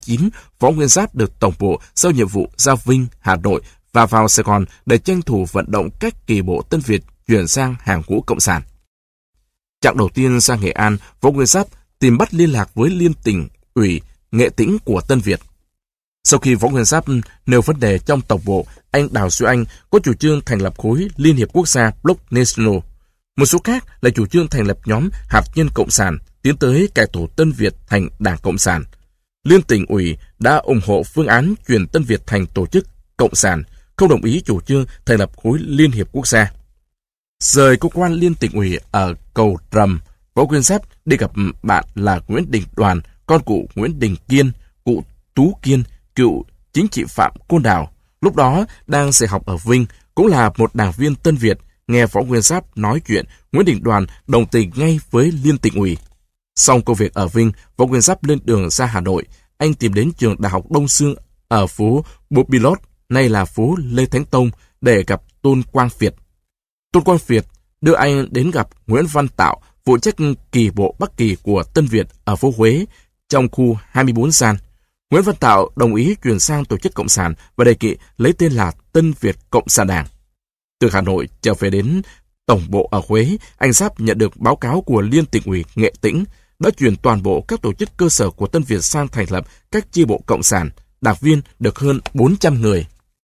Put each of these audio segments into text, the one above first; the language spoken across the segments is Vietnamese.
9, Võ Nguyên Giáp được tổng bộ giao nhiệm vụ ra Vinh, Hà Nội và vào Sài Gòn để tranh thủ vận động các kỳ bộ Tân Việt chuyển sang hàng ngũ cộng sản. Chặng đầu tiên sang Nghệ An, Võ Nguyên Giáp tìm bắt liên lạc với Liên Tỉnh ủy Nghệ Tĩnh của Tân Việt. Sau khi Võ Nguyên Giáp nêu vấn đề trong tổng bộ, anh Đào Duy Anh có chủ trương thành lập khối Liên hiệp Quốc gia Bloc National. Một số khác là chủ trương thành lập nhóm hạt nhân cộng sản, tiến tới cải tổ Tân Việt thành Đảng Cộng sản. Liên Tỉnh ủy đã ủng hộ phương án chuyển Tân Việt thành tổ chức cộng sản, không đồng ý chủ trương thành lập khối Liên hiệp Quốc gia. Rời cơ quan Liên Tỉnh ủy ở Cầu Trầm, Võ Nguyên Giáp đi gặp bạn là Nguyễn Đình Đoàn, con cụ Nguyễn Đình Kiên, cụ Tú Kiên, cựu chính trị phạm Côn Đảo, lúc đó đang dạy học ở Vinh, cũng là một đảng viên Tân Việt. Nghe Võ Nguyên Giáp nói chuyện, Nguyễn Đình Đoàn đồng tình ngay với Liên Tỉnh ủy. Xong công việc ở Vinh, Võ Nguyên Giáp lên đường ra Hà Nội. Anh tìm đến trường Đại học Đông Dương ở phố Bopilot, nay là phố Lê Thánh Tông, để gặp Tôn Quang Việt. Tôn Quang Việt đưa anh đến gặp Nguyễn Văn Tạo, phụ trách kỳ bộ Bắc Kỳ của Tân Việt ở phố Huế, trong khu 24 gian. Nguyễn Văn Tạo đồng ý chuyển sang tổ chức cộng sản và đề nghị lấy tên là Tân Việt Cộng sản Đảng. Từ Hà Nội trở về đến tổng bộ ở Huế, anh Giáp nhận được báo cáo của Liên Tỉnh ủy Nghệ Tĩnh đã chuyển toàn bộ các tổ chức cơ sở của Tân Việt sang thành lập các chi bộ cộng sản, đảng viên được hơn 400 người.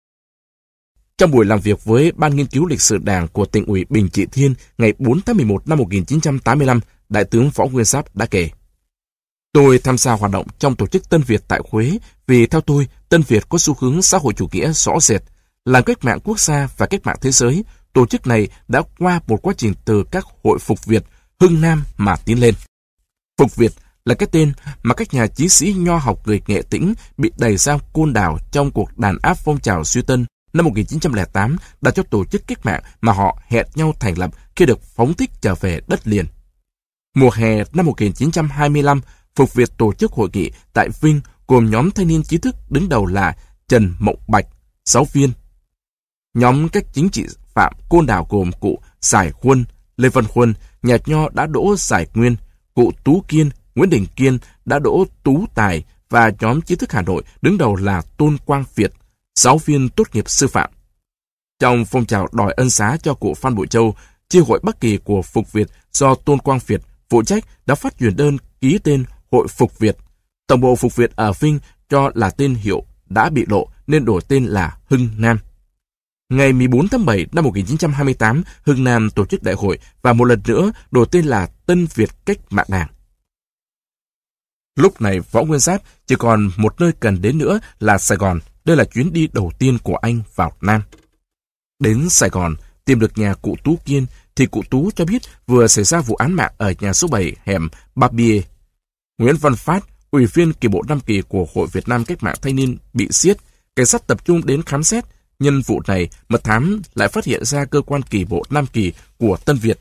Trong buổi làm việc với Ban Nghiên cứu Lịch sử Đảng của Tỉnh ủy Bình Trị Thiên ngày 4 tháng 11 năm 1985, Đại tướng Võ Nguyên Giáp đã kể: Tôi tham gia hoạt động trong tổ chức Tân Việt tại Huế vì theo tôi, Tân Việt có xu hướng xã hội chủ nghĩa rõ rệt. Làm cách mạng quốc gia và cách mạng thế giới, tổ chức này đã qua một quá trình từ các hội Phục Việt, Hưng Nam mà tiến lên. Phục Việt là cái tên mà các nhà chí sĩ nho học người Nghệ Tĩnh bị đẩy ra Côn Đảo trong cuộc đàn áp phong trào Duy Tân năm 1908 đã cho tổ chức cách mạng mà họ hẹn nhau thành lập khi được phóng thích trở về đất liền. Mùa hè năm 1925, Phục Việt tổ chức hội nghị tại Vinh gồm nhóm thanh niên trí thức đứng đầu là Trần Mộng Bạch, giáo viên. Nhóm các chính trị phạm Côn Đảo gồm cụ Giải Huân, Lê Văn Huân, nhà nho đã đỗ Giải Nguyên, cụ Tú Kiên, Nguyễn Đình Kiên đã đỗ Tú Tài và nhóm trí thức Hà Nội đứng đầu là Tôn Quang Việt, giáo viên tốt nghiệp sư phạm. Trong phong trào đòi ân xá cho cụ Phan Bội Châu, chi hội Bắc Kỳ của Phục Việt do Tôn Quang Việt phụ trách đã phát truyền đơn ký tên Hội Phục Việt. Tổng bộ Phục Việt ở Vinh cho là tên hiệu đã bị lộ nên đổi tên là Hưng Nam. Ngày 14 tháng 7 năm 1928, Hưng Nam tổ chức đại hội và một lần nữa đổi tên là Tân Việt Cách mạng Đảng. Lúc này Võ Nguyên Giáp chỉ còn một nơi cần đến nữa là Sài Gòn. Đây là chuyến đi đầu tiên của anh vào Nam. Đến Sài Gòn, tìm được nhà cụ Tú Kiên, thì cụ Tú cho biết vừa xảy ra vụ án mạng ở nhà số 7 hẻm Barbier. Nguyễn Văn Phát, ủy viên kỳ bộ Nam Kỳ của Hội Việt Nam Cách mạng Thanh niên bị giết. Cảnh sát tập trung đến khám xét. Nhân vụ này, mật thám lại phát hiện ra cơ quan kỳ bộ Nam Kỳ của Tân Việt.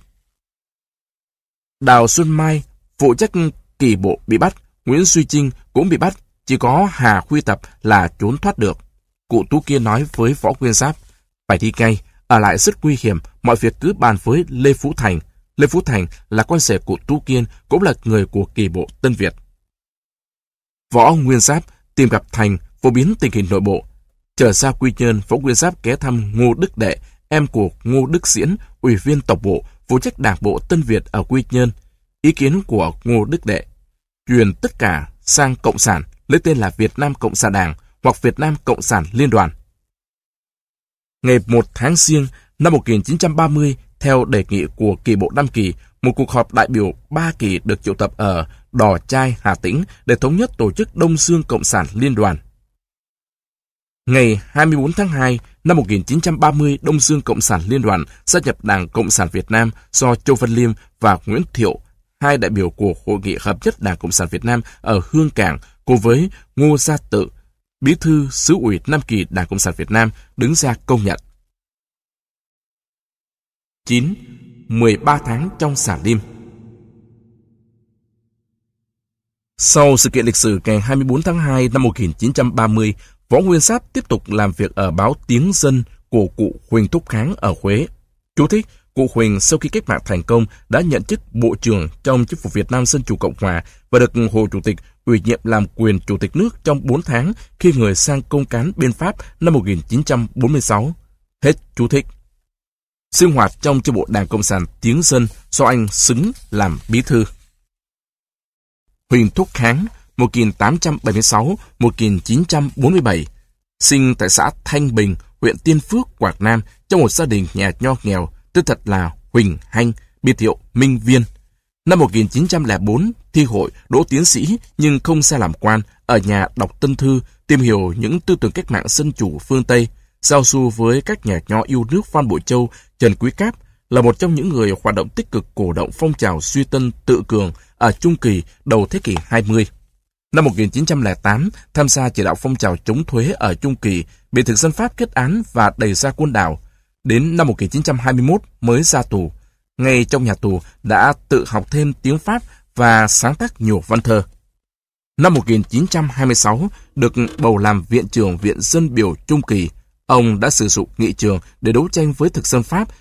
Đào Xuân Mai, phụ trách kỳ bộ bị bắt. Nguyễn Duy Trinh cũng bị bắt. Chỉ có Hà Huy Tập là trốn thoát được. Cụ Tú Kiên nói với Võ Nguyên Giáp: phải đi ngay, ở lại rất nguy hiểm, mọi việc cứ bàn với Lê Phú Thành. Lê Phú Thành là con rể của Tú Kiên, cũng là người của kỳ bộ Tân Việt. Võ Nguyên Giáp tìm gặp Thành, phổ biến tình hình nội bộ. Trở ra Quy Nhơn, Võ Nguyên Giáp ghé thăm Ngô Đức Đệ, em của Ngô Đức Diễn, ủy viên tổng bộ, phụ trách đảng bộ Tân Việt ở Quy Nhơn. Ý kiến của Ngô Đức Đệ: chuyển tất cả sang Cộng sản, lấy tên là Việt Nam Cộng sản Đảng hoặc Việt Nam Cộng sản Liên đoàn. Ngày 1 tháng Giêng năm 1930, theo đề nghị của kỳ bộ Nam Kỳ, một cuộc họp đại biểu ba kỳ được triệu tập ở Đò Trai, Hà Tĩnh để thống nhất tổ chức Đông Dương Cộng sản Liên đoàn. Ngày 24 tháng 2 năm 1930, Đông Dương Cộng sản Liên đoàn gia nhập Đảng Cộng sản Việt Nam do Châu Văn Liêm và Nguyễn Thiệu, hai đại biểu của Hội nghị hợp nhất Đảng Cộng sản Việt Nam ở Hương Cảng, cùng với Ngô Gia Tự, bí thư xứ ủy Nam Kỳ Đảng Cộng sản Việt Nam, đứng ra công nhận. 9. 13 tháng trong xà lim. Sau sự kiện lịch sử ngày 24 tháng 2 năm 1930, Võ Nguyên Giáp tiếp tục làm việc ở báo Tiếng Dân của cụ Huỳnh Thúc Kháng ở Huế. Chú thích: cụ Huỳnh sau khi cách mạng thành công đã nhận chức bộ trưởng trong chính phủ Việt Nam Dân chủ Cộng hòa và được Hồ Chủ tịch ủy nhiệm làm quyền chủ tịch nước trong 4 tháng khi người sang công cán bên Pháp năm 1946. Hết chú thích. Sinh hoạt trong chi bộ Đảng Cộng sản Tiếng Dân do anh xứng làm bí thư. Huỳnh Thúc Kháng, 1876-1947, sinh tại xã Thanh Bình, huyện Tiên Phước, Quảng Nam, trong một gia đình nhà nho nghèo, tên thật là Huỳnh Hanh, biệt hiệu Minh Viên. Năm 1904, thi hội đỗ tiến sĩ nhưng không ra làm quan, ở nhà đọc tân thư, tìm hiểu những tư tưởng cách mạng dân chủ phương Tây, giao du với các nhà nho yêu nước Phan Bội Châu, Trần Quý Cáp, là một trong những người hoạt động tích cực cổ động phong trào suy tân tự cường ở trung kỳ đầu thế kỷ 20. Năm 1908, tham gia chỉ đạo phong trào chống thuế ở trung kỳ, bị thực dân Pháp kết án và đày ra quân đảo. Đến năm 1921 mới ra tù. Ngay trong nhà tù đã tự học thêm tiếng Pháp và sáng tác nhiều văn thơ. Năm 1926, được bầu làm viện trưởng Viện Dân biểu Trung kỳ, ông đã sử dụng nghị trường để đấu tranh với thực dân Pháp.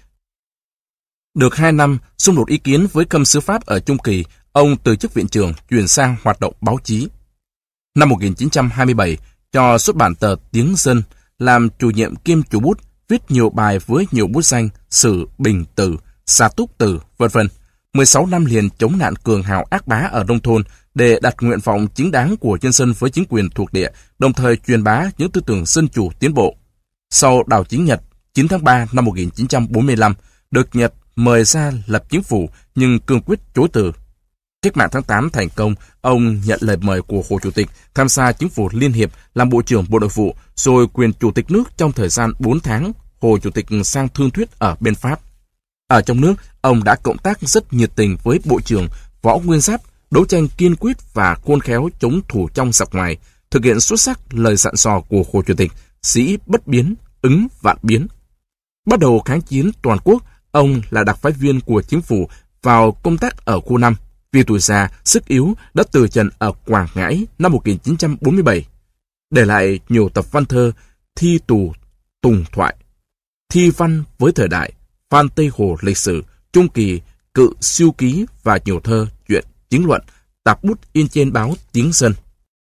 Được 2 năm, xung đột ý kiến với khâm sứ Pháp ở Trung kỳ, ông từ chức viện trưởng chuyển sang hoạt động báo chí. Năm 1927, cho xuất bản tờ Tiếng Dân, làm chủ nhiệm kiêm chủ bút, viết nhiều bài với nhiều bút danh Sử, Bình Tử, Xà Túc Tử, v.v. 16 năm liền chống nạn cường hào ác bá ở nông thôn để đặt nguyện vọng chính đáng của nhân dân với chính quyền thuộc địa, đồng thời truyền bá những tư tưởng dân chủ tiến bộ. Sau đảo chính Nhật, 9 tháng 3 năm 1945, được Nhật mời ra lập chính phủ nhưng cương quyết chối từ. Cách mạng tháng 8 thành công, ông nhận lời mời của Hồ Chủ tịch tham gia chính phủ liên hiệp làm Bộ trưởng Bộ Nội vụ, rồi quyền Chủ tịch nước trong thời gian 4 tháng. Hồ Chủ tịch sang thương thuyết ở bên Pháp. Ở trong nước, ông đã cộng tác rất nhiệt tình với Bộ trưởng Võ Nguyên Giáp, đấu tranh kiên quyết và khôn khéo chống thủ trong giặc ngoài, thực hiện xuất sắc lời dặn dò của Hồ Chủ tịch: sĩ bất biến, ứng vạn biến. Bắt đầu kháng chiến toàn quốc, ông là đặc phái viên của chính phủ vào công tác ở khu 5. Vì tuổi già, sức yếu đã từ trần ở Quảng Ngãi năm 1947. Để lại nhiều tập văn thơ, thi tù, tùng thoại, thi văn với thời đại, Phan Tây Hồ lịch sử, trung kỳ, cự siêu ký và nhiều thơ, truyện, chính luận, tạp bút in trên báo Tiếng Dân.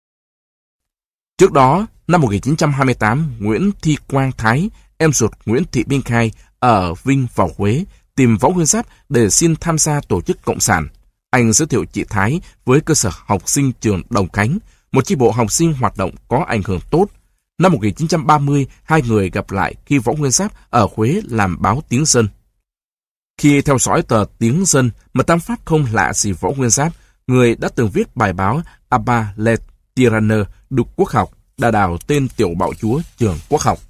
Trước đó, năm 1928, Nguyễn Thi Quang Thái, em ruột Nguyễn Thị Minh Khai, ở Vinh vào Huế, tìm Võ Nguyên Giáp để xin tham gia tổ chức Cộng sản. Anh giới thiệu chị Thái với cơ sở học sinh trường Đồng Khánh, một chi bộ học sinh hoạt động có ảnh hưởng tốt. Năm 1930, hai người gặp lại khi Võ Nguyên Giáp ở Huế làm báo Tiếng Dân. Khi theo dõi tờ Tiếng Dân, mật thám Pháp không lạ gì Võ Nguyên Giáp, người đã từng viết bài báo Abba le Tyranne du Quốc học, đà đảo tên tiểu bạo chúa trường Quốc học.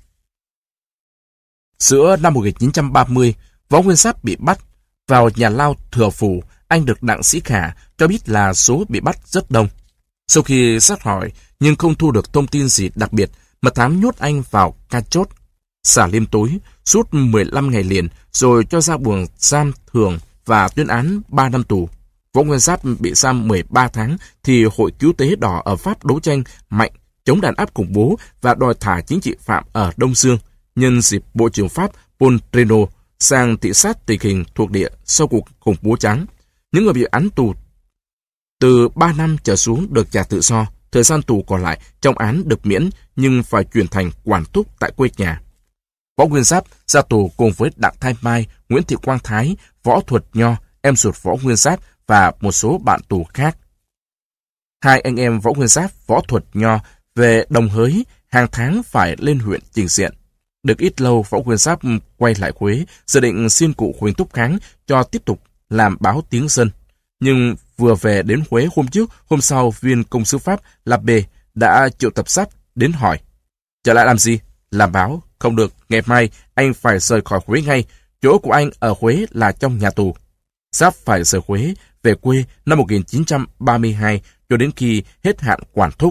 Giữa năm 1930, Võ Nguyên Giáp bị bắt. Vào nhà lao Thừa Phủ, anh được Đặng Sĩ Khả cho biết là số bị bắt rất đông. Sau khi xét hỏi nhưng không thu được thông tin gì đặc biệt, mật thám nhốt anh vào ca chốt, xả liêm tối suốt 15 ngày liền, rồi cho ra buồng giam thường và tuyên án 3 năm tù. Võ Nguyên Giáp bị giam 13 tháng thì Hội Cứu tế Đỏ ở Pháp đấu tranh mạnh chống đàn áp khủng bố và đòi thả chính trị phạm ở Đông Dương. Nhân dịp Bộ trưởng Pháp Paul Reynaud sang thị sát tình hình thuộc địa sau cuộc khủng bố trắng, những người bị án tù từ 3 năm trở xuống được trả tự do, thời gian tù còn lại trong án được miễn nhưng phải chuyển thành quản thúc tại quê nhà. Võ Nguyên Giáp ra tù cùng với Đặng Thái Mai, Nguyễn Thị Quang Thái, Võ Thuật Nho, em ruột Võ Nguyên Giáp và một số bạn tù khác. Hai anh em Võ Nguyên Giáp, Võ Thuật Nho về Đồng Hới, hàng tháng phải lên huyện trình diện. Được ít lâu, Võ Nguyên Giáp quay lại Huế, dự định xin cụ Huỳnh Thúc Kháng cho tiếp tục làm báo Tiếng Dân. Nhưng vừa về đến Huế hôm trước, hôm sau viên công sứ Pháp Labbé đã triệu tập Giáp đến hỏi: trở lại làm gì? Làm báo? Không được, ngày mai anh phải rời khỏi Huế ngay. Chỗ của anh ở Huế là trong nhà tù. Giáp phải rời Huế về quê năm 1932 cho đến khi hết hạn quản thúc.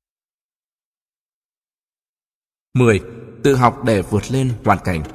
10. Tự học để vượt lên hoàn cảnh.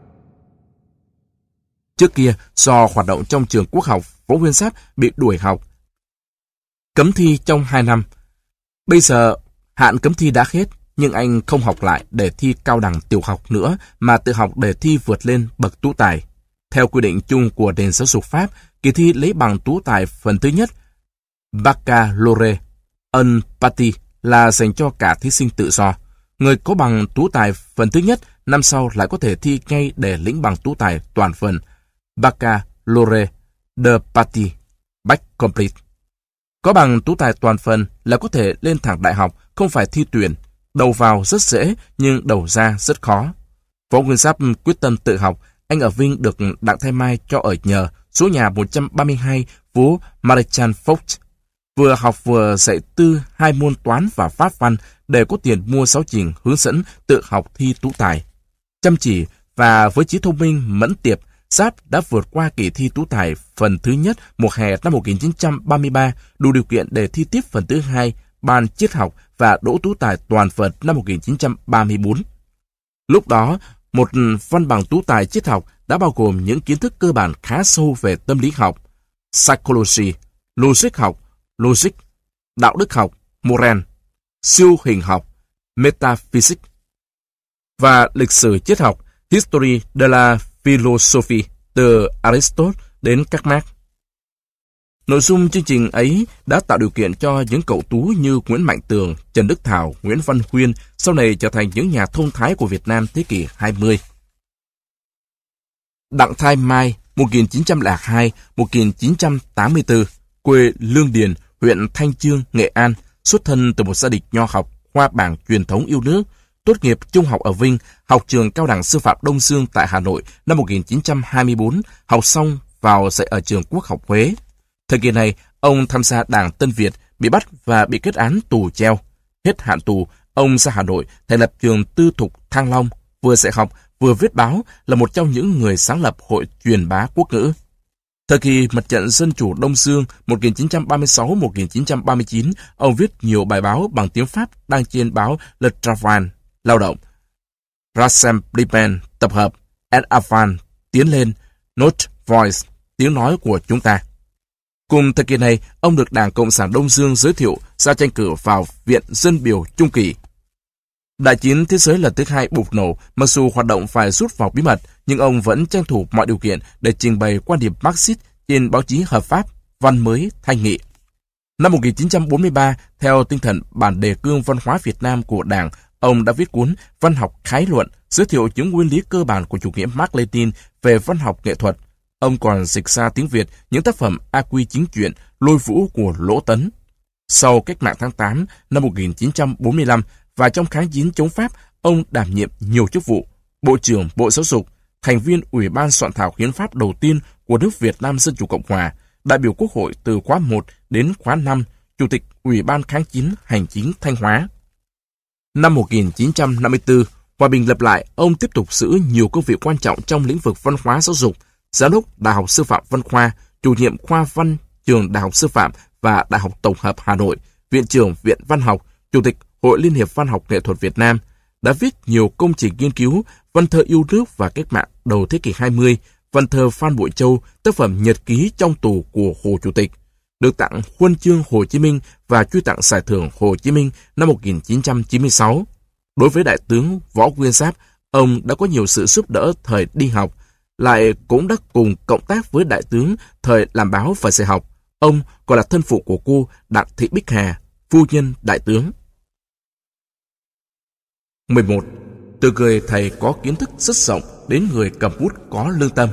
Trước kia, do hoạt động trong trường Quốc học, Võ Nguyên Giáp bị đuổi học, cấm thi trong 2 năm. Bây giờ, hạn cấm thi đã hết, nhưng anh không học lại để thi cao đẳng tiểu học nữa, mà tự học để thi vượt lên bậc tú tài. Theo quy định chung của nền giáo dục Pháp, kỳ thi lấy bằng tú tài phần thứ nhất, Baccalauréat, Unparty là dành cho cả thí sinh tự do. Người có bằng tú tài phần thứ nhất, năm sau lại có thể thi ngay để lĩnh bằng tú tài toàn phần Baccalaureate de Partie Bac Complete. Có bằng tú tài toàn phần là có thể lên thẳng đại học, không phải thi tuyển. Đầu vào rất dễ, nhưng đầu ra rất khó. Võ Nguyên Giáp quyết tâm tự học. Anh ở Vinh được Đặng Thái Mai cho ở nhờ, số nhà 132, phố Marechal Foch. Vừa học vừa dạy tư 2 môn toán và pháp văn để có tiền mua giáo trình hướng dẫn tự học thi tú tài. Chăm chỉ và với trí thông minh mẫn tiệp, Giáp đã vượt qua kỳ thi tú tài phần thứ nhất mùa hè năm 1933, đủ điều kiện để thi tiếp phần thứ hai, ban triết học và đỗ tú tài toàn phần năm 1934. Lúc đó, một văn bằng tú tài triết học đã bao gồm những kiến thức cơ bản khá sâu về tâm lý học, psychology, logic, đạo đức học, moral, siêu hình học, metaphysics và lịch sử triết học, history de la philosophie từ Aristotle đến các Marx. Nội dung chương trình ấy đã tạo điều kiện cho những cậu tú như Nguyễn Mạnh Tường, Trần Đức Thảo, Nguyễn Văn Huyên sau này trở thành những nhà thông thái của Việt Nam thế kỷ 20. Đặng Thái Mai, 1902-1984, quê Lương Điền, huyện Thanh Chương, Nghệ An, xuất thân từ một gia đình nho học, khoa bảng truyền thống yêu nước, tốt nghiệp trung học ở Vinh, học trường Cao đẳng Sư phạm Đông Dương tại Hà Nội năm 1924, học xong vào dạy ở trường Quốc học Huế. Thời kỳ này, ông tham gia Đảng Tân Việt, bị bắt và bị kết án tù treo. Hết hạn tù, ông ra Hà Nội thành lập trường Tư thục Thăng Long, vừa dạy học, vừa viết báo, là một trong những người sáng lập Hội truyền bá quốc ngữ. Thời kỳ Mặt trận Dân chủ Đông Dương 1936-1939, ông viết nhiều bài báo bằng tiếng Pháp đăng trên báo Le Travail, Lao động, Rassemblement, tập hợp, En Avant, tiến lên, Notre Voice, tiếng nói của chúng ta. Cùng thời kỳ này, ông được Đảng Cộng sản Đông Dương giới thiệu ra tranh cử vào Viện Dân biểu Trung kỳ. Đại chiến thế giới lần thứ hai bùng nổ, mặc dù hoạt động phải rút vào bí mật, nhưng ông vẫn tranh thủ mọi điều kiện để trình bày quan điểm Marxist trên báo chí hợp pháp, Văn Mới, Thanh Nghị. Năm 1943, theo tinh thần bản đề cương văn hóa Việt Nam của Đảng, ông đã viết cuốn Văn học khái luận, giới thiệu những nguyên lý cơ bản của chủ nghĩa Mác-Lênin về văn học nghệ thuật. Ông còn dịch ra tiếng Việt những tác phẩm A Quy Chính Truyện, Lôi Vũ của Lỗ Tấn. Sau cách mạng tháng 8 năm 1945 và trong kháng chiến chống Pháp, ông đảm nhiệm nhiều chức vụ: Bộ trưởng Bộ Giáo dục, thành viên Ủy ban soạn thảo hiến pháp đầu tiên của nước Việt Nam Dân chủ Cộng hòa, đại biểu Quốc hội từ khóa 1 đến khóa 5, Chủ tịch Ủy ban kháng chiến hành chính Thanh Hóa. Năm 1954, hòa bình lập lại, ông tiếp tục giữ nhiều công việc quan trọng trong lĩnh vực văn hóa giáo dục: Giám đốc Đại học Sư phạm Văn Khoa, chủ nhiệm khoa văn trường Đại học Sư phạm và Đại học Tổng hợp Hà Nội, Viện trưởng Viện Văn học, Chủ tịch Hội Liên hiệp Văn học Nghệ thuật Việt Nam, đã viết nhiều công trình nghiên cứu, văn thơ yêu nước và cách mạng đầu thế kỷ 20, văn thơ Phan Bội Châu, tác phẩm Nhật ký trong tù của Hồ Chủ tịch, được tặng Huân chương Hồ Chí Minh và truy tặng Giải thưởng Hồ Chí Minh năm 1996. Đối với Đại tướng Võ Nguyên Giáp, ông đã có nhiều sự giúp đỡ thời đi học, lại cũng đã cùng cộng tác với Đại tướng thời làm báo và dạy học. Ông còn là thân phụ của cô Đặng Thị Bích Hà, phu nhân Đại tướng. 11. Từ người thầy có kiến thức rất rộng đến người cầm bút có lương tâm.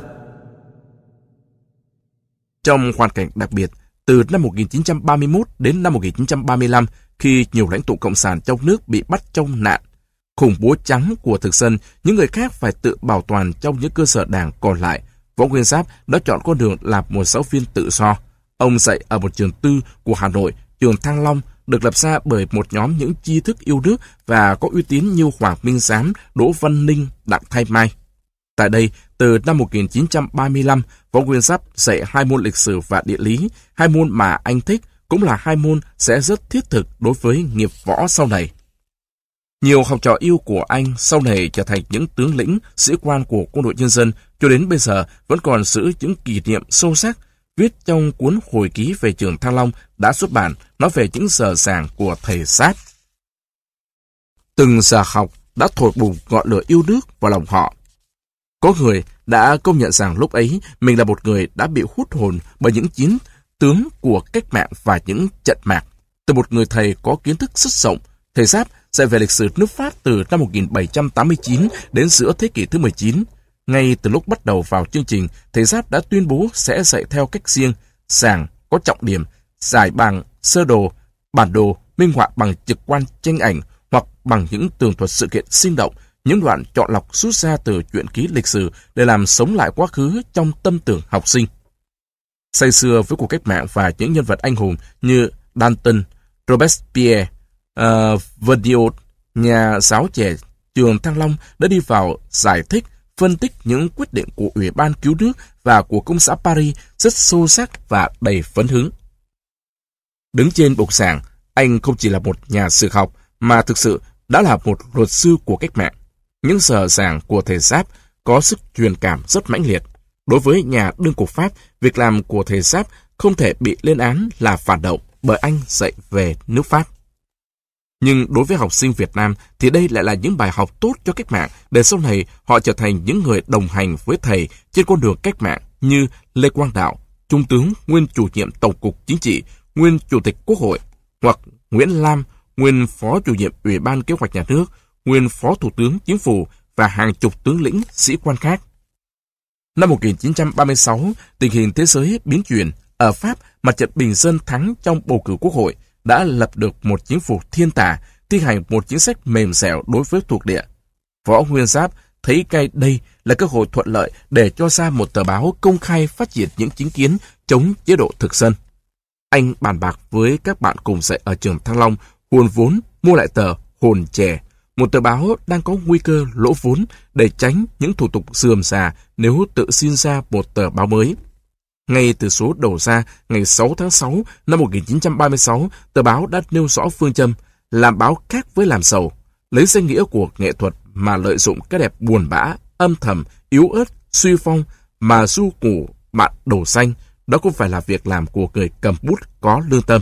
Trong hoàn cảnh đặc biệt, từ năm 1931 đến năm 1935, khi nhiều lãnh tụ cộng sản trong nước bị bắt trong nạn khủng bố trắng của thực dân, những người khác phải tự bảo toàn trong những cơ sở đảng còn lại, Võ Nguyên Giáp đã chọn con đường làm một giáo viên tự do. Ông dạy ở một trường tư của Hà Nội, trường Thăng Long, được lập ra bởi một nhóm những tri thức yêu nước và có uy tín như Hoàng Minh Giám, Đỗ Văn Ninh, Đặng Thái Mai. Tại đây, từ năm 1935, Võ Nguyên Giáp dạy 2 môn lịch sử và địa lý, 2 môn mà anh thích, cũng là 2 môn sẽ rất thiết thực đối với nghiệp võ sau này. Nhiều học trò yêu của anh sau này trở thành những tướng lĩnh, sĩ quan của quân đội nhân dân, cho đến bây giờ vẫn còn giữ những kỷ niệm sâu sắc. Viết trong cuốn hồi ký về trường Thăng Long đã xuất bản, nói về những giờ giảng của thầy Giáp. Từng giờ học đã thổi bùng ngọn lửa yêu nước vào lòng họ. Có người đã công nhận rằng lúc ấy mình là một người đã bị hút hồn bởi những chiến tướng của cách mạng và những trận mạc. Từ một người thầy có kiến thức rất rộng, thầy Giáp dạy về lịch sử nước Pháp từ năm 1789 đến giữa thế kỷ thứ 19. Ngay từ lúc bắt đầu vào chương trình, thầy Giáp đã tuyên bố sẽ dạy theo cách riêng, giảng có trọng điểm, giải bằng sơ đồ, bản đồ, minh họa bằng trực quan tranh ảnh hoặc bằng những tường thuật sự kiện sinh động, những đoạn chọn lọc rút ra từ truyện ký lịch sử để làm sống lại quá khứ trong tâm tưởng học sinh. Say sưa với cuộc cách mạng và những nhân vật anh hùng như Danton, Robespierre, Verdiot, nhà giáo trẻ trường Thăng Long đã đi vào giải thích, phân tích những quyết định của Ủy ban Cứu nước và của Công xã Paris rất sâu sắc và đầy phấn hứng. Đứng trên bục giảng, anh không chỉ là một nhà sử học mà thực sự đã là một luật sư của cách mạng. Những giờ giảng của thầy Giáp có sức truyền cảm rất mãnh liệt. Đối với nhà đương cuộc Pháp, việc làm của thầy Giáp không thể bị lên án là phản động bởi anh dạy về nước Pháp. Nhưng đối với học sinh Việt Nam thì đây lại là những bài học tốt cho cách mạng để sau này họ trở thành những người đồng hành với thầy trên con đường cách mạng như Lê Quang Đạo, Trung tướng, nguyên chủ nhiệm Tổng cục Chính trị, nguyên Chủ tịch Quốc hội, hoặc Nguyễn Lam, nguyên Phó chủ nhiệm Ủy ban Kế hoạch Nhà nước, nguyên Phó Thủ tướng Chính phủ và hàng chục tướng lĩnh, sĩ quan khác. Năm 1936, tình hình thế giới biến chuyển. Ở Pháp, mặt trận bình dân thắng trong bầu cử quốc hội đã lập được một chính phủ thiên tả, thi hành một chính sách mềm dẻo đối với thuộc địa. Võ Nguyên Giáp thấy ngay đây là cơ hội thuận lợi để cho ra một tờ báo công khai phát triển những chính kiến chống chế độ thực dân. Anh bàn bạc với các bạn cùng dạy ở trường Thăng Long hùn vốn mua lại tờ Hồn Trẻ, một tờ báo đang có nguy cơ lỗ vốn để tránh những thủ tục rườm rà nếu tự xin ra một tờ báo mới. Ngay từ số đầu ra ngày 6 tháng 6 năm 1936, tờ báo đã nêu rõ phương châm làm báo khác với làm giàu, lấy danh nghĩa của nghệ thuật mà lợi dụng cái đẹp buồn bã, âm thầm, yếu ớt, suy phong mà du củ bạn đổ xanh. Đó không phải là việc làm của người cầm bút có lương tâm.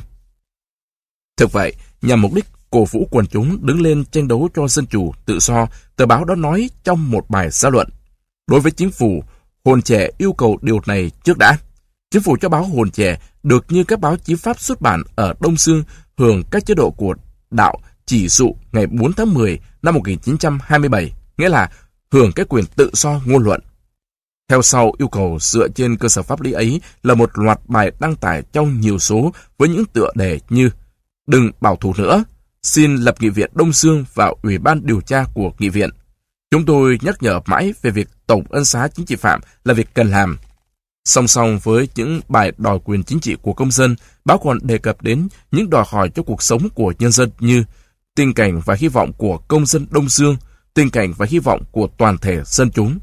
Thực vậy, nhằm mục đích cổ vũ quần chúng đứng lên tranh đấu cho dân chủ, tự do, tờ báo đã nói trong một bài xã luận. Đối với chính phủ, Hồn Trẻ yêu cầu điều này trước đã. Chính phủ cho báo Hồn Trẻ được như các báo chí Pháp xuất bản ở Đông Dương hưởng các chế độ của đạo chỉ dụ ngày 4 tháng 10 năm 1927, nghĩa là hưởng cái quyền tự do ngôn luận. Theo sau yêu cầu dựa trên cơ sở pháp lý ấy là một loạt bài đăng tải trong nhiều số với những tựa đề như đừng bảo thủ nữa, xin lập nghị viện Đông Dương vào Ủy ban điều tra của nghị viện. Chúng tôi nhắc nhở mãi về việc tổng ân xá chính trị phạm là việc cần làm. Song song với những bài đòi quyền chính trị của công dân, báo còn đề cập đến những đòi hỏi cho cuộc sống của nhân dân như tình cảnh và hy vọng của công dân Đông Dương, tình cảnh và hy vọng của toàn thể dân chúng.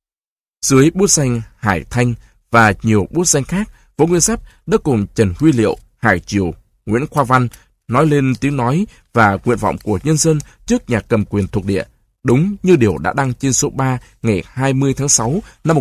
Dưới bút danh Hải Thanh và nhiều bút danh khác, Võ Nguyên Giáp đã cùng Trần Huy Liệu, Hải Triều, Nguyễn Khoa Văn nói lên tiếng nói và nguyện vọng của nhân dân trước nhà cầm quyền thuộc địa, đúng như điều đã đăng trên số 3 ngày 20 tháng 6 năm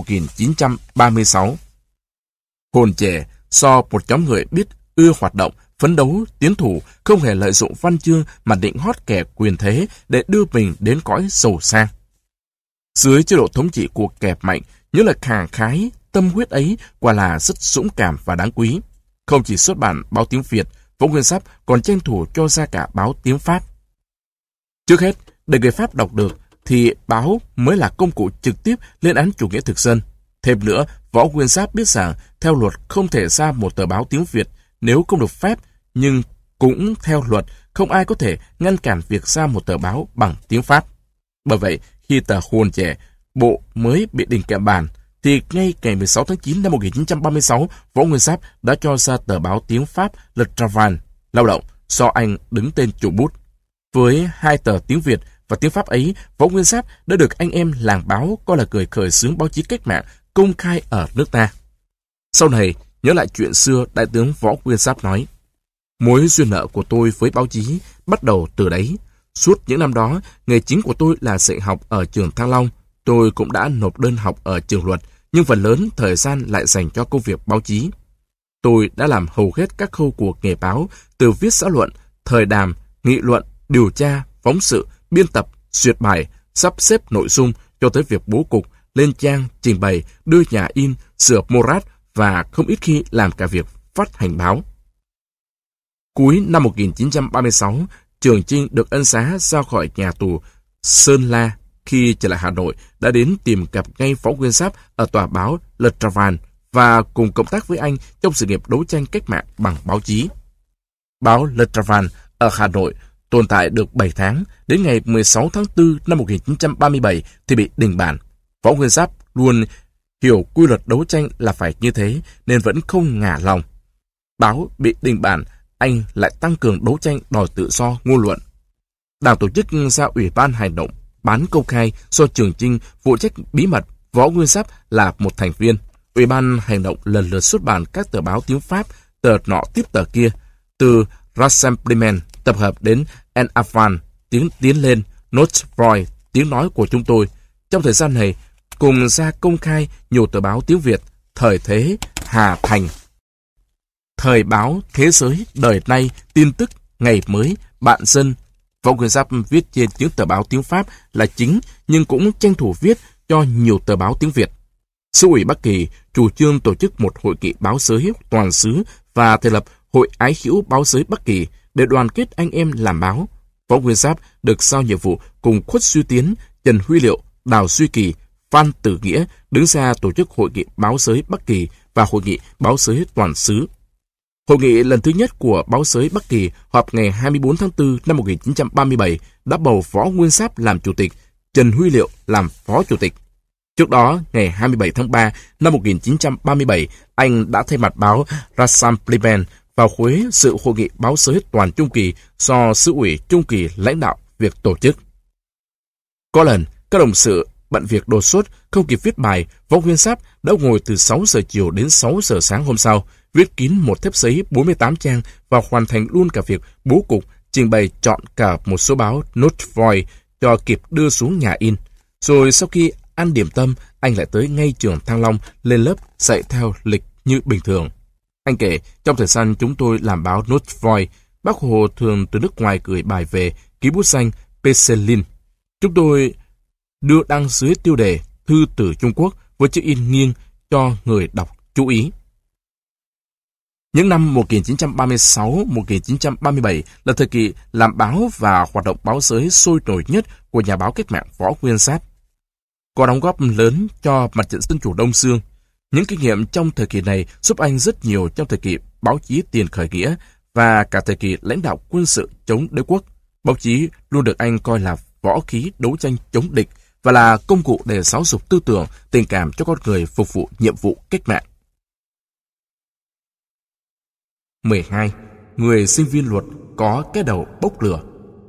1936. Hồn Trẻ do một nhóm người biết ưa hoạt động, phấn đấu, tiến thủ, không hề lợi dụng văn chương mà định hót kẻ quyền thế để đưa mình đến cõi giàu sang. Dưới chế độ thống trị của kẻ mạnh, những lời khàn khái, tâm huyết ấy quả là rất dũng cảm và đáng quý. Không chỉ xuất bản báo tiếng Việt, Võ Nguyên Giáp còn tranh thủ cho ra cả báo tiếng Pháp. Trước hết, để người Pháp đọc được, thì báo mới là công cụ trực tiếp lên án chủ nghĩa thực dân. Thêm nữa, Võ Nguyên Giáp biết rằng theo luật không thể ra một tờ báo tiếng Việt nếu không được phép, nhưng cũng theo luật không ai có thể ngăn cản việc ra một tờ báo bằng tiếng Pháp. Bởi vậy, khi tờ Hồn Trẻ bộ mới bị đình kẹm bàn, thì ngay ngày 16 tháng 9 năm 1936, Võ Nguyên Giáp đã cho ra tờ báo tiếng Pháp Le Travail, lao động, do anh đứng tên chủ bút. Với hai tờ tiếng Việt và tiếng Pháp ấy, Võ Nguyên Giáp đã được anh em làng báo coi là người khởi xướng báo chí cách mạng công khai ở nước ta. Sau này, nhớ lại chuyện xưa, Đại tướng Võ Nguyên Giáp nói, mối duyên nợ của tôi với báo chí bắt đầu từ đấy. Suốt những năm đó, nghề chính của tôi là dạy học ở trường Thăng Long. Tôi cũng đã nộp đơn học ở trường luật, nhưng phần lớn thời gian lại dành cho công việc báo chí. Tôi đã làm hầu hết các khâu của nghề báo, từ viết xã luận, thời đàm, nghị luận, điều tra, phóng sự, biên tập, duyệt bài, sắp xếp nội dung cho tới việc bố cục, lên trang, trình bày, đưa nhà in, sửa morat và không ít khi làm cả việc phát hành báo. Cuối năm 1936, Trường Chinh được ân xá ra khỏi nhà tù Sơn La. Khi trở lại Hà Nội, đã đến tìm gặp ngay Võ Nguyên Giáp ở tòa báo Le Travail và cùng cộng tác với anh trong sự nghiệp đấu tranh cách mạng bằng báo chí. Báo Le Travail ở Hà Nội tồn tại được 7 tháng, đến ngày 16 tháng 4 năm 1937 thì bị đình bản. Võ Nguyên Giáp luôn hiểu quy luật đấu tranh là phải như thế nên vẫn không ngả lòng. Báo bị đình bản, anh lại tăng cường đấu tranh đòi tự do ngôn luận. Đảng tổ chức ra Ủy ban Hành động bán công khai do Trường Chinh phụ trách bí mật, Võ Nguyên Giáp là một thành viên. Ủy ban Hành động lần lượt xuất bản các tờ báo tiếng Pháp, tờ nọ tiếp tờ kia, từ Rassemblement tập hợp đến En Avant, tiếng tiến lên, Notre Voix, tiếng nói của chúng tôi. Trong thời gian này, cùng ra công khai nhiều tờ báo tiếng Việt, Thời Thế, Hà Thành, Thời Báo, Thế Giới, Đời Nay, Tin Tức, Ngày Mới, Bạn Dân. Võ Nguyên Giáp viết trên những tờ báo tiếng Pháp là chính, nhưng cũng tranh thủ viết cho nhiều tờ báo tiếng Việt. Xứ ủy Bắc Kỳ chủ trương tổ chức một hội nghị báo giới toàn xứ và thành lập Hội Ái Hữu Báo Giới Bắc Kỳ để đoàn kết anh em làm báo. Võ Nguyên Giáp được giao nhiệm vụ cùng Khuất Duy Tiến, Trần Huy Liệu, Đào Duy Kỳ, Phan Tử Nghĩa đứng ra tổ chức Hội nghị báo giới Bắc Kỳ và Hội nghị báo giới toàn xứ. Hội nghị lần thứ nhất của báo giới Bắc Kỳ họp ngày 24 tháng 4 năm 1937 đã bầu Võ Nguyên Giáp làm chủ tịch, Trần Huy Liệu làm phó chủ tịch. Trước đó, ngày 27 tháng 3 năm 1937, anh đã thay mặt báo Rassemblement vào khuế dự hội nghị báo giới toàn Trung Kỳ do Xứ ủy Trung Kỳ lãnh đạo việc tổ chức. Có lần, các đồng sự bận việc đột xuất, không kịp viết bài, Võ Nguyên Giáp đã ngồi từ 6 giờ chiều đến 6 giờ sáng hôm sau, viết kín một thép giấy 48 trang và hoàn thành luôn cả việc bố cục, trình bày chọn cả một số báo Notre Voix cho kịp đưa xuống nhà in. Rồi sau khi ăn điểm tâm, anh lại tới ngay trường Thăng Long lên lớp dạy theo lịch như bình thường. Anh kể, trong thời gian chúng tôi làm báo Notre Voix, Bác Hồ thường từ nước ngoài gửi bài về ký bút danh Pecelin. Chúng tôi đưa đăng dưới tiêu đề Thư từ Trung Quốc với chữ in nghiêng cho người đọc chú ý. Những năm 1936-1937 là thời kỳ làm báo và hoạt động báo giới sôi nổi nhất của nhà báo cách mạng Võ Nguyên Giáp. Có đóng góp lớn cho mặt trận Dân chủ Đông Dương. Những kinh nghiệm trong thời kỳ này giúp anh rất nhiều trong thời kỳ báo chí tiền khởi nghĩa và cả thời kỳ lãnh đạo quân sự chống đế quốc. Báo chí luôn được anh coi là võ khí đấu tranh chống địch và là công cụ để giáo dục tư tưởng, tình cảm cho con người phục vụ nhiệm vụ cách mạng. 12. Người sinh viên luật có cái đầu bốc lửa.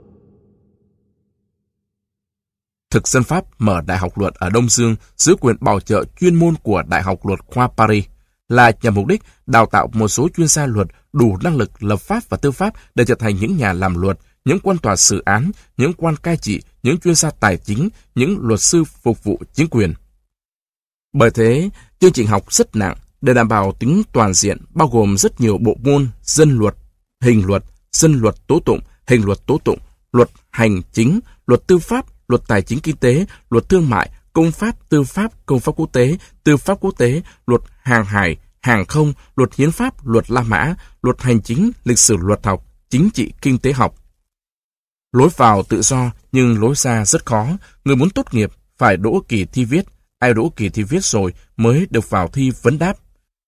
Thực dân Pháp mở Đại học Luật ở Đông Dương dưới quyền bảo trợ chuyên môn của Đại học Luật khoa Paris là nhằm mục đích đào tạo một số chuyên gia luật đủ năng lực lập pháp và tư pháp để trở thành những nhà làm luật, những quan tòa xử án, những quan cai trị, những chuyên gia tài chính, những luật sư phục vụ chính quyền. Bởi thế, chương trình học rất nặng để đảm bảo tính toàn diện, bao gồm rất nhiều bộ môn dân luật, dân luật tố tụng, hình luật tố tụng, luật hành chính, luật tư pháp, luật tài chính kinh tế, luật thương mại, công pháp, tư pháp, công pháp quốc tế, luật hàng hải, hàng không, luật hiến pháp, luật La Mã, luật hành chính, lịch sử luật học, chính trị kinh tế học. Lối vào tự do nhưng lối ra rất khó. Người muốn tốt nghiệp phải đỗ kỳ thi viết. Ai đỗ kỳ thi viết rồi mới được vào thi vấn đáp.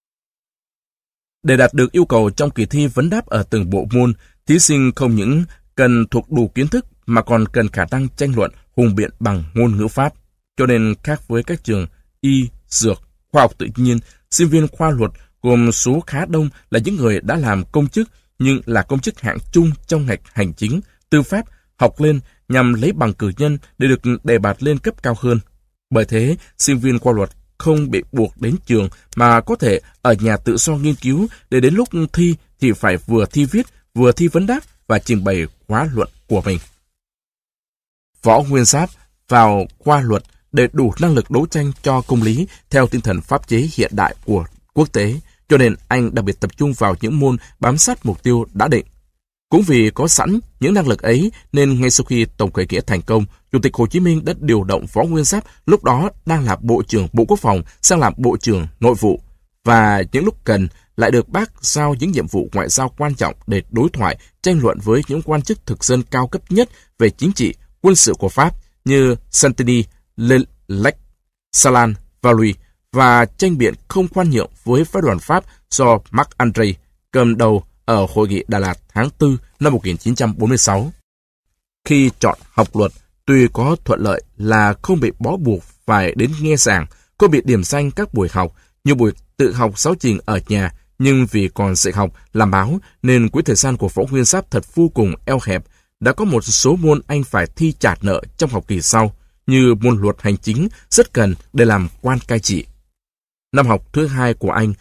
Để đạt được yêu cầu trong kỳ thi vấn đáp ở từng bộ môn, thí sinh không những cần thuộc đủ kiến thức mà còn cần khả năng tranh luận, hùng biện bằng ngôn ngữ Pháp. Cho nên khác với các trường y, dược, khoa học tự nhiên, sinh viên khoa luật gồm số khá đông là những người đã làm công chức nhưng là công chức hạng trung trong ngạch hành chính, tư pháp, học lên nhằm lấy bằng cử nhân để được đề bạt lên cấp cao hơn. Bởi thế, sinh viên khoa luật không bị buộc đến trường mà có thể ở nhà tự do nghiên cứu để đến lúc thi thì phải vừa thi viết, vừa thi vấn đáp và trình bày khóa luận của mình. Võ Nguyên Giáp vào khoa luật để đủ năng lực đấu tranh cho công lý theo tinh thần pháp chế hiện đại của quốc tế, cho nên anh đặc biệt tập trung vào những môn bám sát mục tiêu đã định. Cũng vì có sẵn những năng lực ấy nên ngay sau khi Tổng khởi nghĩa thành công, Chủ tịch Hồ Chí Minh đã điều động Võ Nguyên Giáp lúc đó đang là Bộ trưởng Bộ Quốc phòng sang làm Bộ trưởng Nội vụ và những lúc cần lại được bác giao những nhiệm vụ ngoại giao quan trọng để đối thoại, tranh luận với những quan chức thực dân cao cấp nhất về chính trị, quân sự của Pháp như Santini, Lelec, Salan, Valois và tranh biện không khoan nhượng với phái đoàn Pháp do Marc-André cầm đầu ở Hội nghị Đà Lạt tháng 4 năm 1946. Khi chọn học luật, tuy có thuận lợi là không bị bó buộc phải đến nghe giảng, không bị điểm danh các buổi học, nhiều buổi tự học giáo trình ở nhà, nhưng vì còn dạy học, làm báo nên quỹ thời gian của Võ Nguyên Giáp thật vô cùng eo hẹp. Đã có một số môn anh phải thi trả nợ trong học kỳ sau, như môn luật hành chính rất cần để làm quan cai trị. Năm học thứ hai của anh,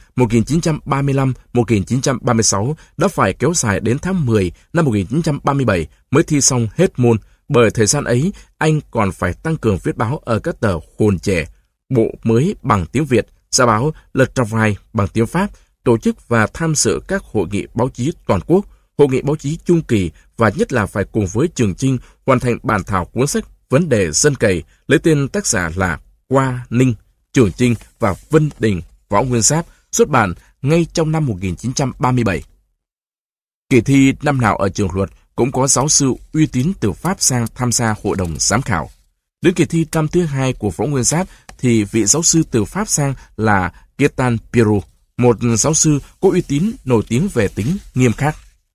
1935-1936, đã phải kéo dài đến tháng 10 năm 1937 mới thi xong hết môn, bởi thời gian ấy anh còn phải tăng cường viết báo ở các tờ Hồn Trẻ, Bộ Mới bằng tiếng Việt, ra báo Le Travail bằng tiếng Pháp, tổ chức và tham dự các hội nghị báo chí toàn quốc, hội nghị báo chí chung kỳ và nhất là phải cùng với Trường Chinh hoàn thành bản thảo cuốn sách Vấn đề dân cày, lấy tên tác giả là Qua Ninh, Trường Chinh và Vân Đình, Võ Nguyên Giáp, xuất bản ngay trong năm 1937. Kỳ thi năm nào ở trường luật cũng có giáo sư uy tín từ Pháp sang tham gia hội đồng giám khảo. Đến kỳ thi năm thứ hai của Võ Nguyên Giáp thì vị giáo sư từ Pháp sang là Gaetan Pierrot, một giáo sư có uy tín nổi tiếng về tính nghiêm khắc.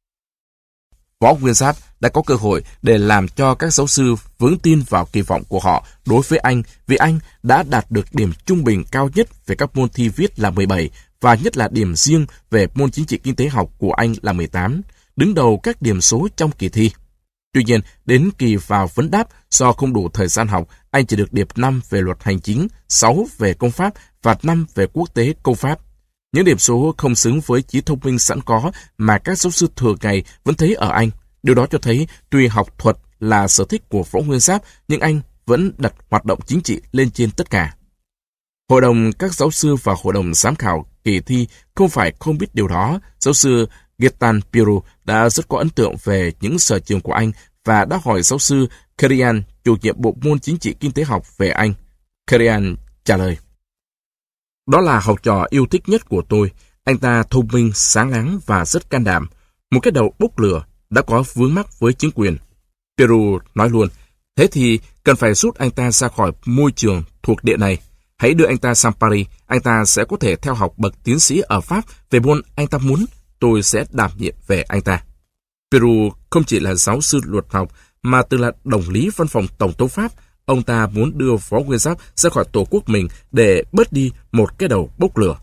Võ Nguyên Giáp đã có cơ hội để làm cho các giáo sư vững tin vào kỳ vọng của họ đối với anh, vì anh đã đạt được điểm trung bình cao nhất về các môn thi viết là 17 và nhất là điểm riêng về môn chính trị kinh tế học của anh là 18, đứng đầu các điểm số trong kỳ thi. Tuy nhiên, đến kỳ vào vấn đáp, do không đủ thời gian học, anh chỉ được điểm 5 về luật hành chính, 6 về công pháp và 5 về quốc tế công pháp. Những điểm số không xứng với trí thông minh sẵn có mà các giáo sư thường ngày vẫn thấy ở anh. Điều đó cho thấy tuy học thuật là sở thích của Võ Nguyên Giáp, nhưng anh vẫn đặt hoạt động chính trị lên trên tất cả. Hội đồng các giáo sư và hội đồng giám khảo kỳ thi không phải không biết điều đó. Giáo sư Gaetan Pierrot đã rất có ấn tượng về những sở trường của anh và đã hỏi giáo sư Kerian, chủ nhiệm bộ môn chính trị kinh tế học về anh. Kerian trả lời: "Đó là học trò yêu thích nhất của tôi. Anh ta thông minh, sáng láng và rất can đảm. Một cái đầu bốc lửa, đã có vướng mắc với chính quyền." Pierrot nói luôn: "Thế thì cần phải rút anh ta ra khỏi môi trường thuộc địa này. Hãy đưa anh ta sang Paris, anh ta sẽ có thể theo học bậc tiến sĩ ở Pháp về môn anh ta muốn. Tôi sẽ đảm nhiệm về anh ta." Pierrot không chỉ là giáo sư luật học, mà từng là đồng lý văn phòng Tổng thống Pháp. Ông ta muốn đưa Võ Nguyên Giáp ra khỏi tổ quốc mình để bớt đi một cái đầu bốc lửa.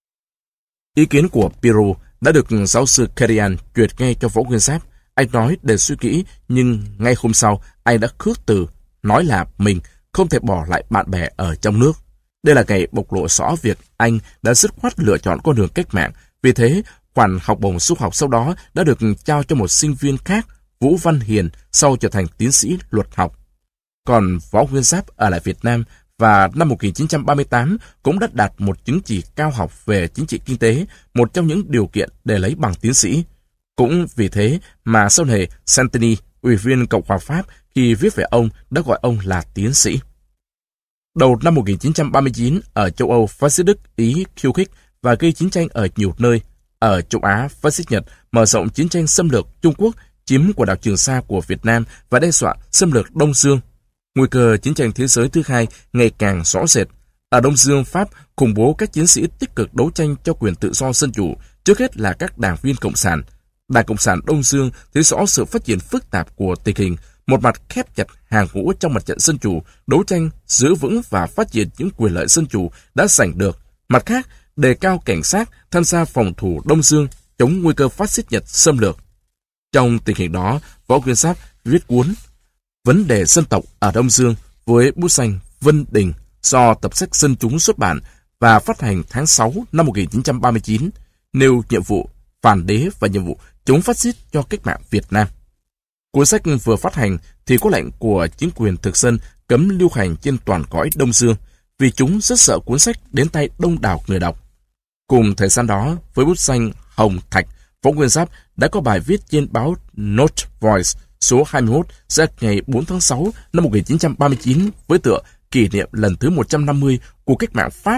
Ý kiến của Pierrot đã được giáo sư Kerian chuyển ngay cho Võ Nguyên Giáp. Anh nói để suy nghĩ, nhưng ngay hôm sau, anh đã khước từ, nói là mình không thể bỏ lại bạn bè ở trong nước. Đây là ngày bộc lộ rõ việc anh đã dứt khoát lựa chọn con đường cách mạng. Vì thế, khoản học bổng du học sau đó đã được trao cho một sinh viên khác, Vũ Văn Hiền, sau trở thành tiến sĩ luật học. Còn Võ Nguyên Giáp ở lại Việt Nam và năm 1938 cũng đã đạt một chứng chỉ cao học về chính trị kinh tế, một trong những điều kiện để lấy bằng tiến sĩ. Cũng vì thế mà sau này Santini, Ủy viên Cộng hòa Pháp, khi viết về ông đã gọi ông là tiến sĩ. Đầu năm 1939, ở châu Âu, phát xít Đức, Ý khiêu khích và gây chiến tranh ở nhiều nơi. Ở châu Á, phát xít Nhật mở rộng chiến tranh xâm lược Trung Quốc, chiếm quần đảo Trường Sa của Việt Nam và đe dọa xâm lược Đông Dương. Nguy cơ chiến tranh thế giới thứ hai ngày càng rõ rệt. Ở Đông Dương, Pháp khủng bố các chiến sĩ tích cực đấu tranh cho quyền tự do dân chủ, trước hết là các đảng viên Cộng sản. Đảng Cộng sản Đông Dương thấy rõ sự phát triển phức tạp của tình hình, một mặt khép chặt hàng ngũ trong mặt trận dân chủ, đấu tranh, giữ vững và phát triển những quyền lợi dân chủ đã giành được. Mặt khác, đề cao cảnh sát tham gia phòng thủ Đông Dương, chống nguy cơ phát xít Nhật xâm lược. Trong tình hình đó, Võ Nguyên Giáp viết cuốn Vấn đề dân tộc ở Đông Dương với bút danh Vân Đình do Tập sách Dân chúng xuất bản và phát hành tháng 6 năm 1939, nêu nhiệm vụ phản đế và nhiệm vụ chống phát xít cho cách mạng Việt Nam. Cuốn sách vừa phát hành thì có lệnh của chính quyền thực dân cấm lưu hành trên toàn cõi Đông Dương, vì chúng rất sợ cuốn sách đến tay đông đảo người đọc. Cùng thời gian đó, với bút danh Hồng Thạch, Võ Nguyên Giáp đã có bài viết trên báo Note Voice số 21 ra ngày 4 tháng 6 năm 1939 với tựa kỷ niệm lần thứ 150 của cách mạng Pháp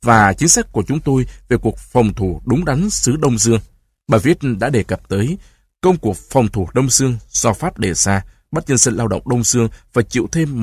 và chính sách của chúng tôi về cuộc phòng thủ đúng đắn xứ Đông Dương. Bài viết đã đề cập tới công cuộc phòng thủ Đông Dương do Pháp đề ra, bắt nhân dân lao động Đông Dương và chịu thêm